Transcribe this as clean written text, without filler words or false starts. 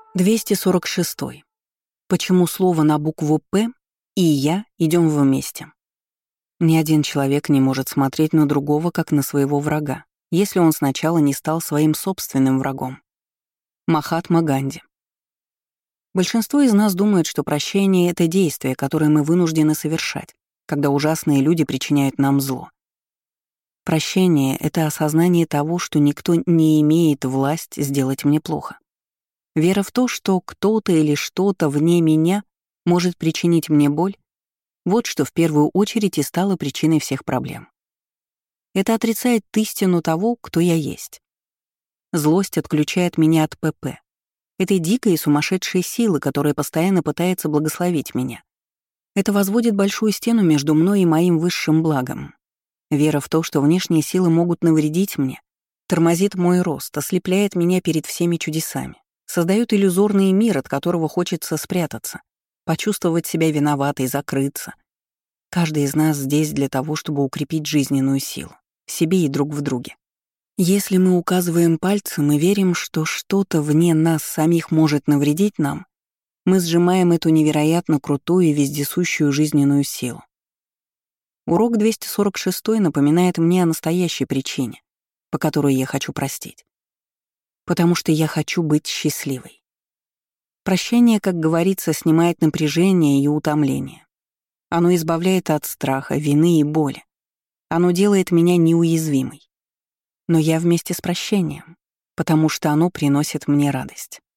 246. Почему слово на букву «П» и я идем вместе? Ни один человек не может смотреть на другого, как на своего врага, если он сначала не стал своим собственным врагом. Махатма Ганди. Большинство из нас думает, что прощение — это действие, которое мы вынуждены совершать, когда ужасные люди причиняют нам зло. Прощение — это осознание того, что никто не имеет власть сделать мне плохо. Вера в то, что кто-то или что-то вне меня может причинить мне боль, вот что в первую очередь и стало причиной всех проблем. Это отрицает истину того, кто я есть. Злость отключает меня от ПП, этой дикой и сумасшедшей силы, которая постоянно пытается благословить меня. Это возводит большую стену между мной и моим высшим благом. Вера в то, что внешние силы могут навредить мне, тормозит мой рост, ослепляет меня перед всеми чудесами, создает иллюзорный мир, от которого хочется спрятаться, почувствовать себя виноватой, закрыться. Каждый из нас здесь для того, чтобы укрепить жизненную силу в себе и друг в друге. Если мы указываем пальцем и верим, что что-то вне нас самих может навредить нам, мы сжимаем эту невероятно крутую и вездесущую жизненную силу. Урок 246 напоминает мне о настоящей причине, по которой я хочу простить. Потому что я хочу быть счастливой. Прощение, как говорится, снимает напряжение и утомление. Оно избавляет от страха, вины и боли. Оно делает меня неуязвимой. Но я вместе с прощением, потому что оно приносит мне радость.